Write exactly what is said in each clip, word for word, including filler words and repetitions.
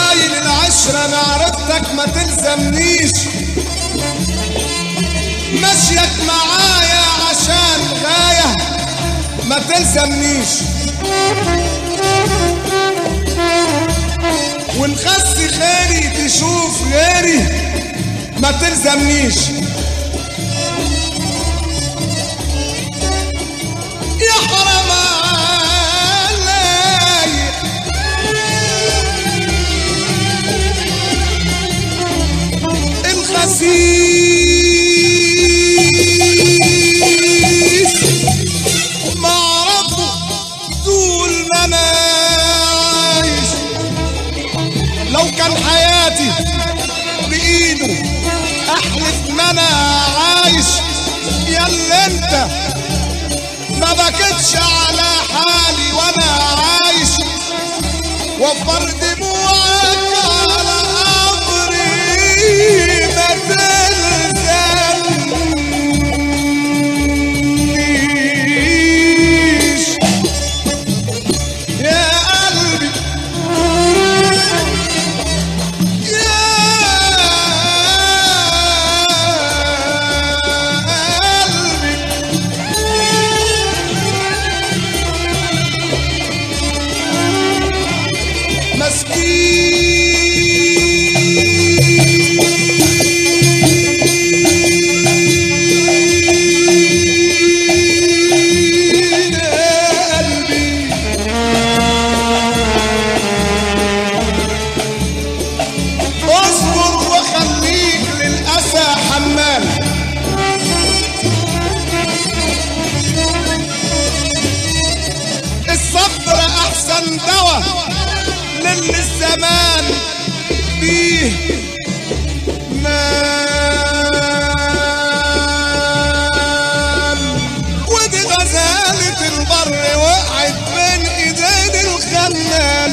قايل العشرة معرفتك ما تلزمنيش، مشيك معايا عشان غاية ما تلزمنيش، ونخسي خيري تشوف غيري ما تلزمنيش. يا حرام علي الخسيس ما عرفه طول ما انا عايش، لو كان حياتي بايده احلف ما انا عايش. يا اللي انت ما بكتش على حالي وانا عايش، وفر دموعك على قبري ما تلزمنيش. يا قلبي يا قلبي مسكين يا قلبي، اصبر وخليك للأسى حمال، الصبر احسن دواء للي الزمان فيه نال. ودي غزالة البر وقعت بين ايدين الخلال،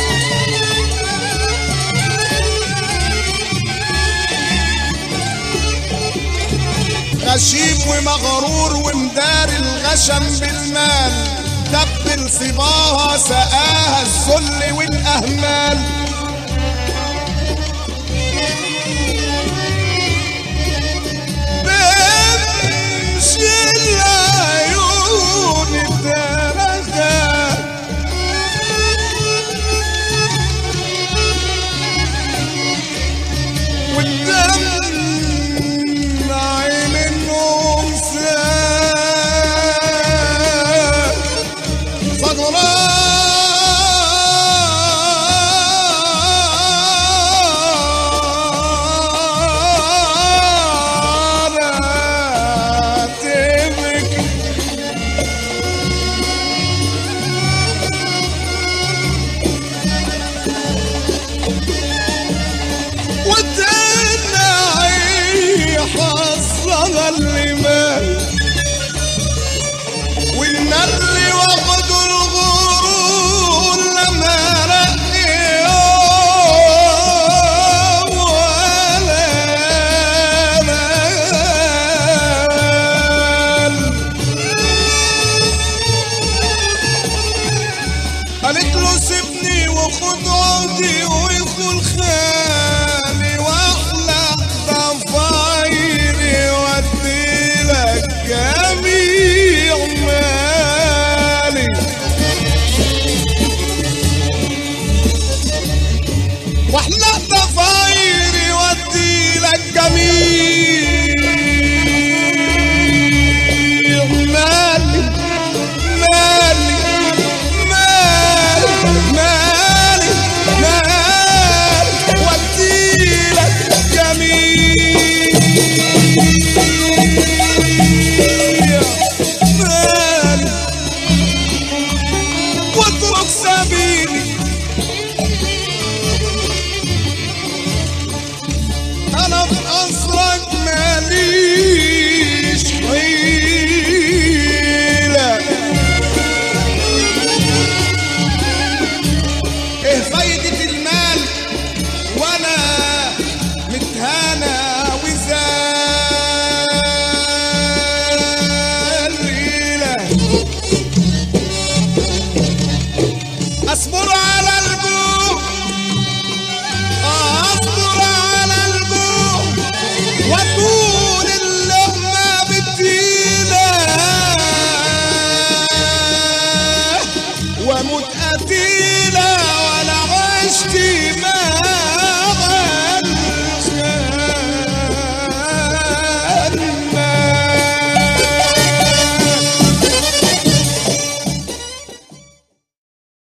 غشيم ومغرور ومدار الغشم بالمال، دبل صباها سقاها الذل والاهمال.